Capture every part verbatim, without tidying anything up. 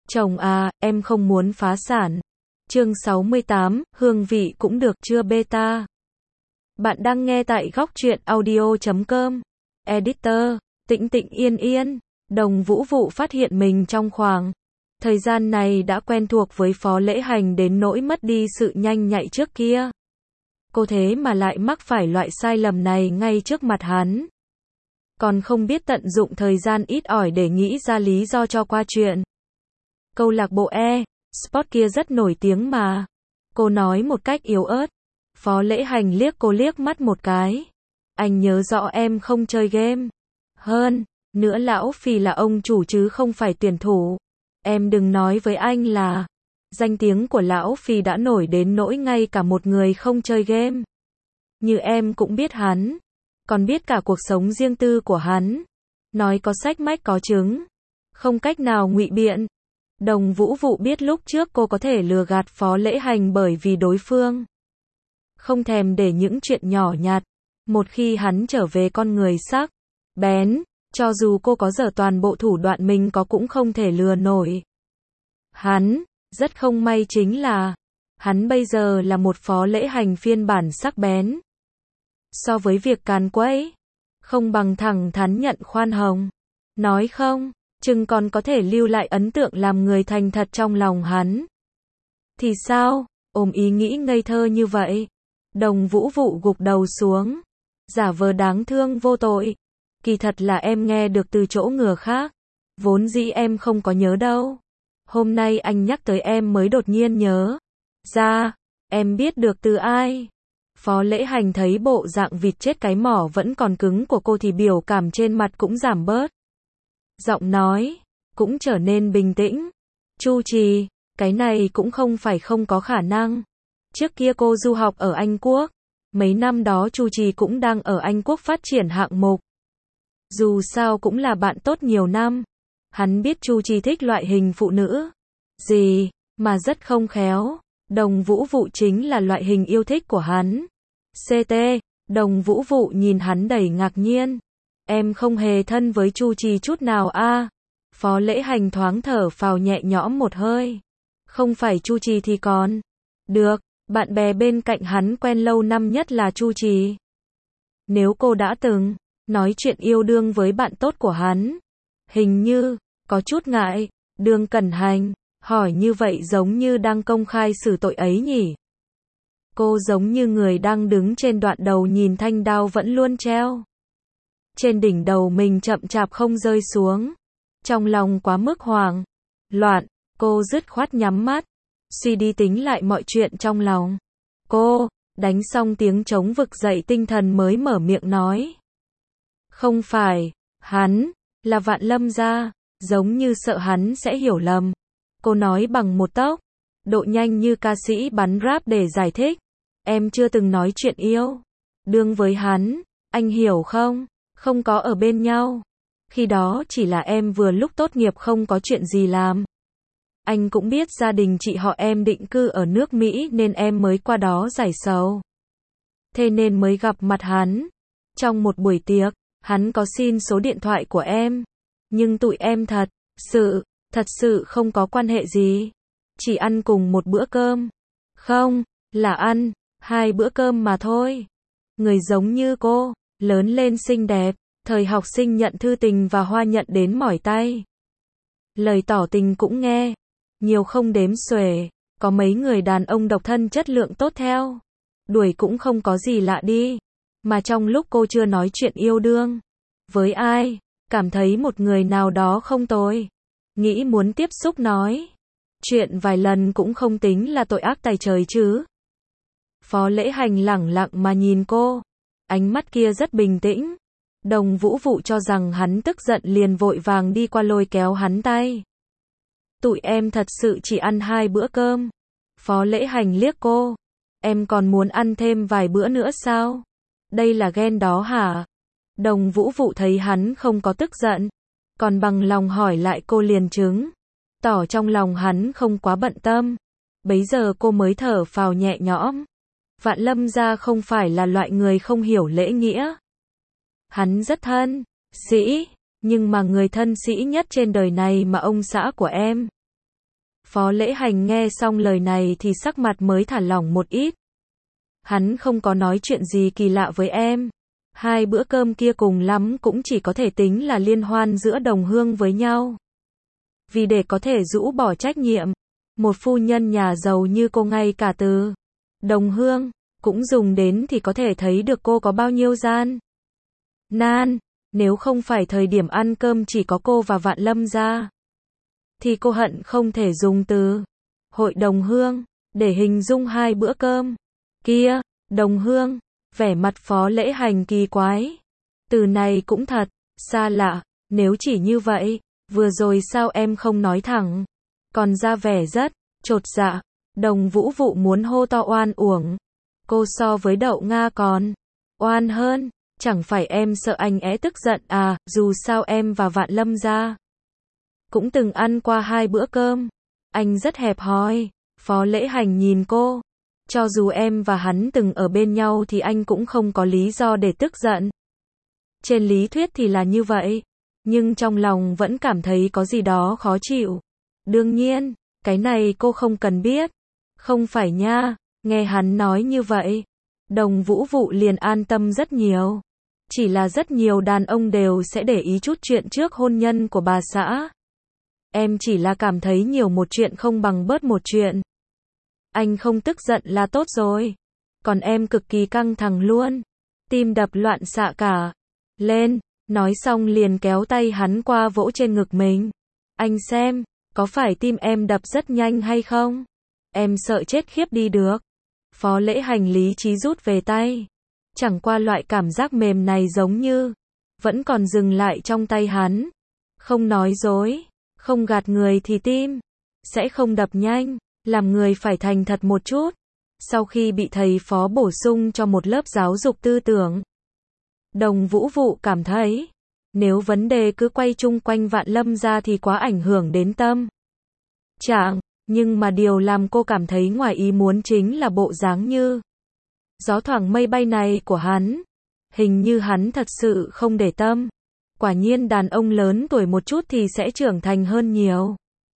Chồng à, em không muốn phá sản. Chương sáu mươi tám, hương vị cũng được chưa beta. Bạn đang nghe tại góc truyện audio chấm com. Editor, Tĩnh Tĩnh Yên Yên. Đồng Vũ Vụ phát hiện mình trong khoảng thời gian này đã quen thuộc với Phó Lễ Hành đến nỗi mất đi sự nhanh nhạy trước kia. Cô thế mà lại mắc phải loại sai lầm này ngay trước mặt hắn. Còn không biết tận dụng thời gian ít ỏi để nghĩ ra lý do cho qua chuyện. Câu lạc bộ e-sport kia rất nổi tiếng mà. Cô nói một cách yếu ớt. Phó Lễ Hành liếc cô liếc mắt một cái. Anh nhớ rõ em không chơi game. Hơn nữa lão Phì là ông chủ chứ không phải tuyển thủ. Em đừng nói với anh là danh tiếng của lão Phì đã nổi đến nỗi ngay cả một người không chơi game như em cũng biết hắn, còn biết cả cuộc sống riêng tư của hắn. Nói có sách mách có chứng, không cách nào ngụy biện. Đồng Vũ Vụ biết lúc trước cô có thể lừa gạt Phó Lễ Hành bởi vì đối phương không thèm để những chuyện nhỏ nhặt. Một khi hắn trở về con người sắc bén, cho dù cô có dở toàn bộ thủ đoạn mình có cũng không thể lừa nổi hắn. Rất không may chính là hắn bây giờ là một Phó Lễ Hành phiên bản sắc bén. So với việc càn quấy, không bằng thẳng thắn nhận khoan hồng. Nói không chừng còn có thể lưu lại ấn tượng làm người thành thật trong lòng hắn. Thì sao? Ôm ý nghĩ ngây thơ như vậy, Đồng Vũ Vụ gục đầu xuống, giả vờ đáng thương vô tội. Kỳ thật là em nghe được từ chỗ người khác, vốn dĩ em không có nhớ đâu. Hôm nay anh nhắc tới em mới đột nhiên nhớ ra, em biết được từ ai. Phó Lễ Hành thấy bộ dạng vịt chết cái mỏ vẫn còn cứng của cô thì biểu cảm trên mặt cũng giảm bớt. Giọng nói cũng trở nên bình tĩnh. Chu Trì, cái này cũng không phải không có khả năng. Trước kia cô du học ở Anh Quốc, mấy năm đó Chu Trì cũng đang ở Anh Quốc phát triển hạng mục. Dù sao cũng là bạn tốt nhiều năm. Hắn biết Chu Trì thích loại hình phụ nữ gì mà rất không khéo. Đồng Vũ Vụ chính là loại hình yêu thích của hắn. xê tê, Đồng Vũ Vụ nhìn hắn đầy ngạc nhiên. Em không hề thân với Chu Trì chút nào a? À? Phó Lễ Hành thoáng thở phào nhẹ nhõm một hơi. Không phải Chu Trì thì còn được, bạn bè bên cạnh hắn quen lâu năm nhất là Chu Trì. Nếu cô đã từng nói chuyện yêu đương với bạn tốt của hắn, hình như có chút ngại. Đường Cẩn Hành hỏi như vậy giống như đang công khai xử tội ấy nhỉ. Cô giống như người đang đứng trên đoạn đầu nhìn thanh đao vẫn luôn treo trên đỉnh đầu mình chậm chạp không rơi xuống. Trong lòng quá mức hoảng loạn, cô dứt khoát nhắm mắt, suy đi tính lại mọi chuyện trong lòng. Cô đánh xong tiếng trống vực dậy tinh thần mới mở miệng nói. Không phải hắn, là Vạn Lâm gia. Giống như sợ hắn sẽ hiểu lầm, cô nói bằng một tốc độ nhanh như ca sĩ bắn rap để giải thích. Em chưa từng nói chuyện yêu đương với hắn, anh hiểu không? Không có ở bên nhau. Khi đó chỉ là em vừa lúc tốt nghiệp không có chuyện gì làm. Anh cũng biết gia đình chị họ em định cư ở nước Mỹ nên em mới qua đó giải sầu. Thế nên mới gặp mặt hắn. Trong một buổi tiệc, hắn có xin số điện thoại của em. Nhưng tụi em thật sự, thật sự không có quan hệ gì. Chỉ ăn cùng một bữa cơm. Không, là ăn hai bữa cơm mà thôi. Người giống như cô, lớn lên xinh đẹp, thời học sinh nhận thư tình và hoa nhận đến mỏi tay. Lời tỏ tình cũng nghe nhiều không đếm xuể. Có mấy người đàn ông độc thân chất lượng tốt theo đuổi cũng không có gì lạ đi. Mà trong lúc cô chưa nói chuyện yêu đương với ai, cảm thấy một người nào đó không tồi, nghĩ muốn tiếp xúc nói chuyện vài lần cũng không tính là tội ác tày trời chứ. Phó Lễ Hành lẳng lặng mà nhìn cô, ánh mắt kia rất bình tĩnh. Đồng Vũ Vụ cho rằng hắn tức giận liền vội vàng đi qua lôi kéo hắn tay. Tụi em thật sự chỉ ăn hai bữa cơm. Phó Lễ Hành liếc cô. Em còn muốn ăn thêm vài bữa nữa sao? Đây là ghen đó hả? Đồng Vũ Vụ thấy hắn không có tức giận, còn bằng lòng hỏi lại cô liền chứng tỏ trong lòng hắn không quá bận tâm. Bấy giờ cô mới thở phào nhẹ nhõm. Vạn Lâm gia không phải là loại người không hiểu lễ nghĩa. Hắn rất thân sĩ, nhưng mà người thân sĩ nhất trên đời này mà ông xã của em Phó Lễ Hành nghe xong lời này thì sắc mặt mới thả lỏng một ít. Hắn không có nói chuyện gì kỳ lạ với em. Hai bữa cơm kia cùng lắm cũng chỉ có thể tính là liên hoan giữa đồng hương với nhau. Vì để có thể rũ bỏ trách nhiệm, một phu nhân nhà giàu như cô ngay cả từ đồng hương cũng dùng đến thì có thể thấy được cô có bao nhiêu gian nan. Nếu không phải thời điểm ăn cơm chỉ có cô và Vạn Lâm ra, thì cô hận không thể dùng từ hội đồng hương để hình dung hai bữa cơm kia. Đồng hương, vẻ mặt Phó Lễ Hành kỳ quái. Từ này cũng thật xa lạ, nếu chỉ như vậy, vừa rồi sao em không nói thẳng, còn ra vẻ rất chột dạ. Đồng Vũ Vụ muốn hô to oan uổng. Cô so với Đậu Nga còn oan hơn, chẳng phải em sợ anh é tức giận à, dù sao em và Vạn Lâm gia cũng từng ăn qua hai bữa cơm. Anh rất hẹp hòi. Phó Lễ Hành nhìn cô. Cho dù em và hắn từng ở bên nhau thì anh cũng không có lý do để tức giận. Trên lý thuyết thì là như vậy, nhưng trong lòng vẫn cảm thấy có gì đó khó chịu. Đương nhiên, cái này cô không cần biết. Không phải nha. Nghe hắn nói như vậy, Đồng Vũ Vụ liền an tâm rất nhiều. Chỉ là rất nhiều đàn ông đều sẽ để ý chút chuyện trước hôn nhân của bà xã. Em chỉ là cảm thấy nhiều một chuyện không bằng bớt một chuyện. Anh không tức giận là tốt rồi. Còn em cực kỳ căng thẳng luôn. Tim đập loạn xạ cả lên. Nói xong liền kéo tay hắn qua vỗ trên ngực mình. Anh xem, có phải tim em đập rất nhanh hay không? Em sợ chết khiếp đi được. Phó Lễ Hành lý trí rút về tay. Chẳng qua loại cảm giác mềm này giống như vẫn còn dừng lại trong tay hắn. Không nói dối, không gạt người thì tim sẽ không đập nhanh. Làm người phải thành thật một chút. Sau khi bị thầy Phó bổ sung cho một lớp giáo dục tư tưởng, Đồng Vũ Vụ cảm thấy, nếu vấn đề cứ quay chung quanh Vạn Lâm gia thì quá ảnh hưởng đến tâm trạng. Nhưng mà điều làm cô cảm thấy ngoài ý muốn chính là bộ dáng như gió thoảng mây bay này của hắn. Hình như hắn thật sự không để tâm. Quả nhiên đàn ông lớn tuổi một chút thì sẽ trưởng thành hơn nhiều.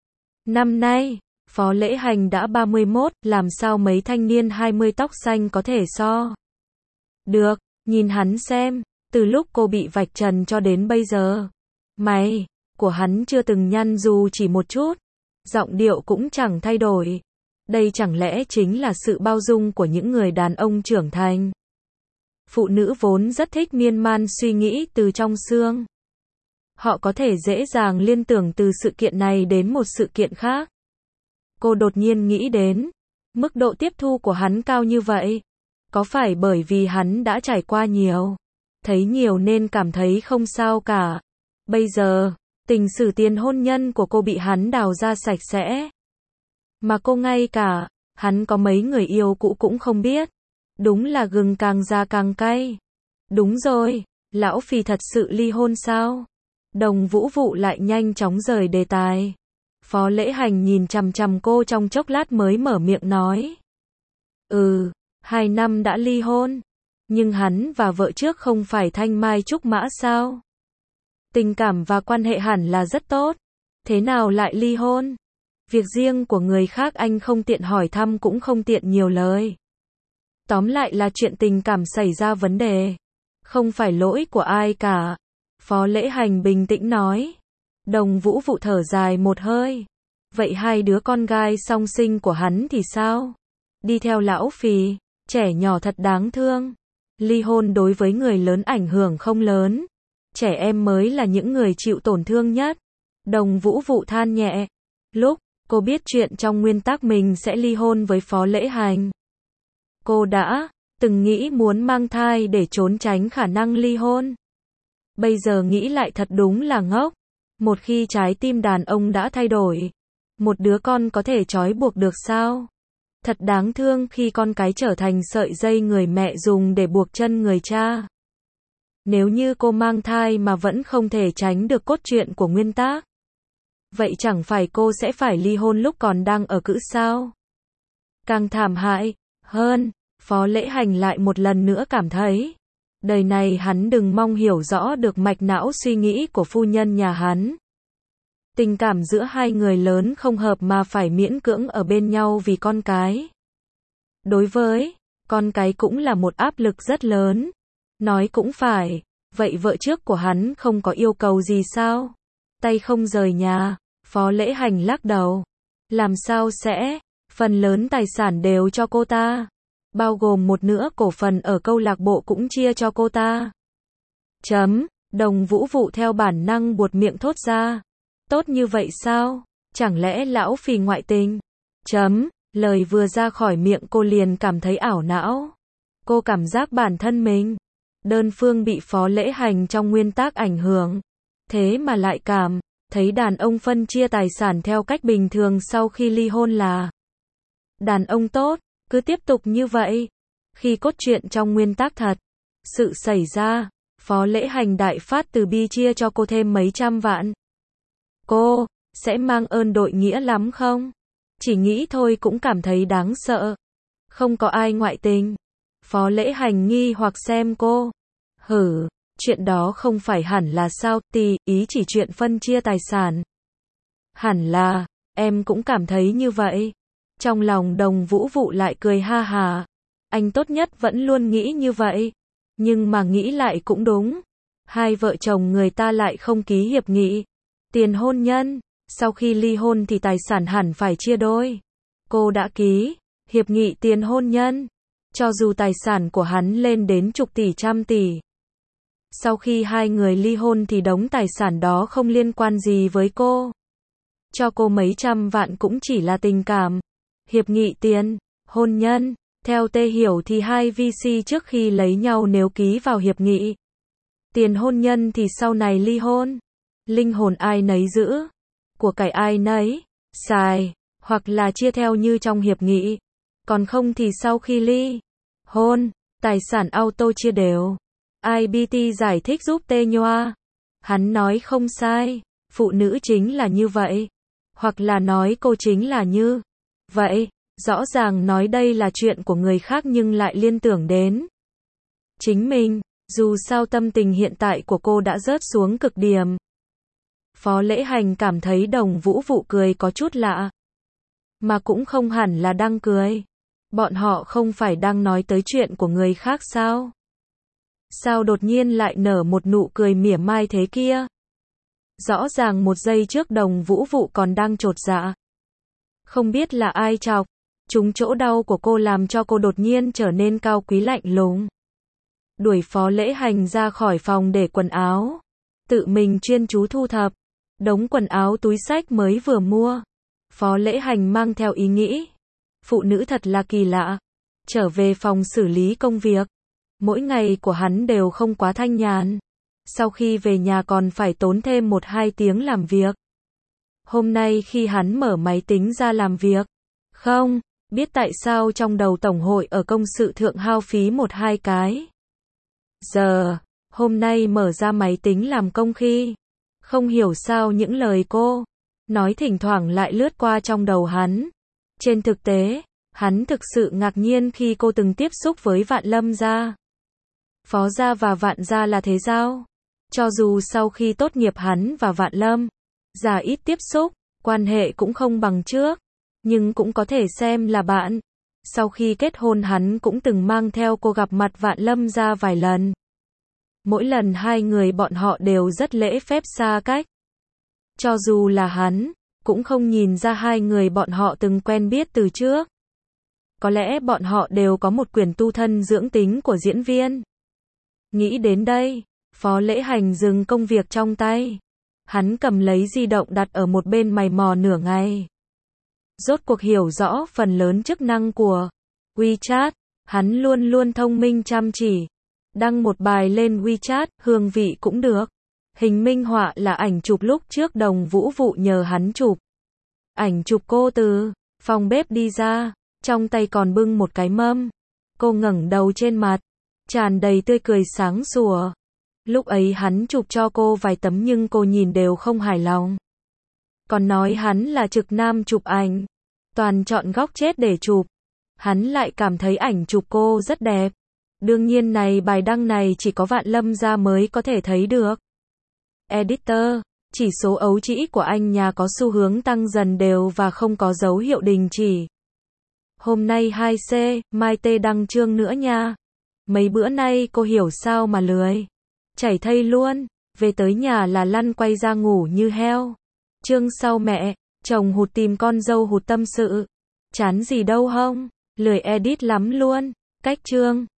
Năm nay, Phó Lễ Hành đã ba mươi mốt, làm sao mấy thanh niên hai mươi tóc xanh có thể so được. Nhìn hắn xem, từ lúc cô bị vạch trần cho đến bây giờ, mày của hắn chưa từng nhăn dù chỉ một chút. Giọng điệu cũng chẳng thay đổi. Đây chẳng lẽ chính là sự bao dung của những người đàn ông trưởng thành. Phụ nữ vốn rất thích miên man suy nghĩ từ trong xương. Họ có thể dễ dàng liên tưởng từ sự kiện này đến một sự kiện khác. Cô đột nhiên nghĩ đến, mức độ tiếp thu của hắn cao như vậy. Có phải bởi vì hắn đã trải qua nhiều, thấy nhiều nên cảm thấy không sao cả. Bây giờ, tình sử tiền hôn nhân của cô bị hắn đào ra sạch sẽ. Mà cô ngay cả, hắn có mấy người yêu cũ cũng không biết. Đúng là gừng càng già càng cay. Đúng rồi, lão Phì thật sự ly hôn sao? Đồng Vũ Vụ lại nhanh chóng rời đề tài. Phó Lễ Hành nhìn chằm chằm cô trong chốc lát mới mở miệng nói. Ừ, hai năm đã ly hôn. Nhưng hắn và vợ trước không phải thanh mai trúc mã sao? Tình cảm và quan hệ hẳn là rất tốt. Thế nào lại ly hôn? Việc riêng của người khác anh không tiện hỏi thăm cũng không tiện nhiều lời. Tóm lại là chuyện tình cảm xảy ra vấn đề. Không phải lỗi của ai cả. Phó Lễ Hành bình tĩnh nói. Đồng Vũ Vụ thở dài một hơi. Vậy hai đứa con gái song sinh của hắn thì sao? Đi theo lão Phì, trẻ nhỏ thật đáng thương. Ly hôn đối với người lớn ảnh hưởng không lớn. Trẻ em mới là những người chịu tổn thương nhất. Đồng Vũ Vụ than nhẹ. Lúc cô biết chuyện trong nguyên tắc mình sẽ ly hôn với Phó Lễ Hành, cô đã từng nghĩ muốn mang thai để trốn tránh khả năng ly hôn. Bây giờ nghĩ lại thật đúng là ngốc. Một khi trái tim đàn ông đã thay đổi, một đứa con có thể trói buộc được sao? Thật đáng thương khi con cái trở thành sợi dây người mẹ dùng để buộc chân người cha. Nếu như cô mang thai mà vẫn không thể tránh được cốt truyện của nguyên tắc, vậy chẳng phải cô sẽ phải ly hôn lúc còn đang ở cữ sao? Càng thảm hại hơn, Phó Lễ Hành lại một lần nữa cảm thấy, đời này hắn đừng mong hiểu rõ được mạch não suy nghĩ của phu nhân nhà hắn. Tình cảm giữa hai người lớn không hợp mà phải miễn cưỡng ở bên nhau vì con cái. Đối với con cái cũng là một áp lực rất lớn. Nói cũng phải, vậy vợ trước của hắn không có yêu cầu gì sao? Tay không rời nhà, Phó Lễ Hành lắc đầu. Làm sao sẽ, phần lớn tài sản đều cho cô ta. Bao gồm một nửa cổ phần ở câu lạc bộ cũng chia cho cô ta. Chấm, Đồng Vũ Vụ theo bản năng buột miệng thốt ra. Tốt như vậy sao? Chẳng lẽ lão phì ngoại tình? Chấm, lời vừa ra khỏi miệng cô liền cảm thấy ảo não. Cô cảm giác bản thân mình đơn phương bị Phó Lễ Hành trong nguyên tắc ảnh hưởng. Thế mà lại cảm thấy đàn ông phân chia tài sản theo cách bình thường sau khi ly hôn là đàn ông tốt, cứ tiếp tục như vậy. Khi cốt truyện trong nguyên tắc thật sự xảy ra, Phó Lễ Hành đại phát từ bi chia cho cô thêm mấy trăm vạn. Cô sẽ mang ơn đội nghĩa lắm không? Chỉ nghĩ thôi cũng cảm thấy đáng sợ. Không có ai ngoại tình. Phó Lễ Hành nghi hoặc xem cô. Hử, chuyện đó không phải hẳn là sao, tì, ý chỉ chuyện phân chia tài sản. Hẳn là, em cũng cảm thấy như vậy. Trong lòng Đồng Vũ Vụ lại cười ha hà. Anh tốt nhất vẫn luôn nghĩ như vậy. Nhưng mà nghĩ lại cũng đúng. Hai vợ chồng người ta lại không ký hiệp nghị tiền hôn nhân. Sau khi ly hôn thì tài sản hẳn phải chia đôi. Cô đã ký hiệp nghị tiền hôn nhân. Cho dù tài sản của hắn lên đến chục tỷ trăm tỷ. Sau khi hai người ly hôn thì đống tài sản đó không liên quan gì với cô. Cho cô mấy trăm vạn cũng chỉ là tình cảm. Hiệp nghị tiền hôn nhân. Theo Tê hiểu thì hai vê xê trước khi lấy nhau nếu ký vào hiệp nghị tiền hôn nhân thì sau này ly hôn. Linh hồn ai nấy giữ. Của cải ai nấy xài. Hoặc là chia theo như trong hiệp nghị. Còn không thì sau khi ly hôn, tài sản auto chia đều. i bê tê giải thích giúp Tê Nhoa. Hắn nói không sai. Phụ nữ chính là như vậy. Hoặc là nói cô chính là như vậy. Rõ ràng nói đây là chuyện của người khác nhưng lại liên tưởng đến chính mình. Dù sao tâm tình hiện tại của cô đã rớt xuống cực điểm. Phó Lễ Hành cảm thấy Đồng Vũ Vụ cười có chút lạ. Mà cũng không hẳn là đang cười. Bọn họ không phải đang nói tới chuyện của người khác sao? Sao đột nhiên lại nở một nụ cười mỉa mai thế kia? Rõ ràng một giây trước Đồng Vũ Vụ còn đang chột dạ. Không biết là ai chọc. Trúng chỗ đau của cô làm cho cô đột nhiên trở nên cao quý lạnh lùng. Đuổi Phó Lễ Hành ra khỏi phòng để quần áo. Tự mình chuyên chú thu thập đống quần áo túi xách mới vừa mua. Phó Lễ Hành mang theo ý nghĩ. Phụ nữ thật là kỳ lạ. Trở về phòng xử lý công việc. Mỗi ngày của hắn đều không quá thanh nhàn. Sau khi về nhà còn phải tốn thêm một hai tiếng làm việc. Hôm nay khi hắn mở máy tính ra làm việc. Không biết tại sao trong đầu tổng hội ở công sự thượng hao phí một hai cái. Giờ, hôm nay mở ra máy tính làm công khi. Không hiểu sao những lời cô nói thỉnh thoảng lại lướt qua trong đầu hắn. Trên thực tế, hắn thực sự ngạc nhiên khi cô từng tiếp xúc với Vạn Lâm gia. Phó gia và Vạn gia là thế giao. Cho dù sau khi tốt nghiệp hắn và Vạn Lâm gia ít tiếp xúc, quan hệ cũng không bằng trước, nhưng cũng có thể xem là bạn. Sau khi kết hôn hắn cũng từng mang theo cô gặp mặt Vạn Lâm gia vài lần. Mỗi lần hai người bọn họ đều rất lễ phép xa cách. Cho dù là hắn, cũng không nhìn ra hai người bọn họ từng quen biết từ trước. Có lẽ bọn họ đều có một quyền tu thân dưỡng tính của diễn viên. Nghĩ đến đây, Phó Lễ Hành dừng công việc trong tay. Hắn cầm lấy di động đặt ở một bên mày mò nửa ngày. Rốt cuộc hiểu rõ phần lớn chức năng của WeChat, hắn luôn luôn thông minh chăm chỉ. Đăng một bài lên WeChat, hương vị cũng được. Hình minh họa là ảnh chụp lúc trước Đồng Vũ Vụ nhờ hắn chụp. Ảnh chụp cô từ phòng bếp đi ra, trong tay còn bưng một cái mâm. Cô ngẩng đầu trên mặt, tràn đầy tươi cười sáng sủa. Lúc ấy hắn chụp cho cô vài tấm nhưng cô nhìn đều không hài lòng. Còn nói hắn là trực nam chụp ảnh, toàn chọn góc chết để chụp. Hắn lại cảm thấy ảnh chụp cô rất đẹp. Đương nhiên này bài đăng này chỉ có Vạn Lâm gia mới có thể thấy được. Editor Chỉ số ấu trĩ của anh nhà có xu hướng tăng dần đều và không có dấu hiệu đình chỉ. Hôm nay hai C, mai T đăng chương nữa nha. Mấy bữa nay cô hiểu sao mà lười. Chảy thây luôn, về tới nhà là lăn quay ra ngủ như heo. Chương sau mẹ, chồng hụt tìm con dâu hụt tâm sự. Chán gì đâu hông, lười edit lắm luôn. Cách chương.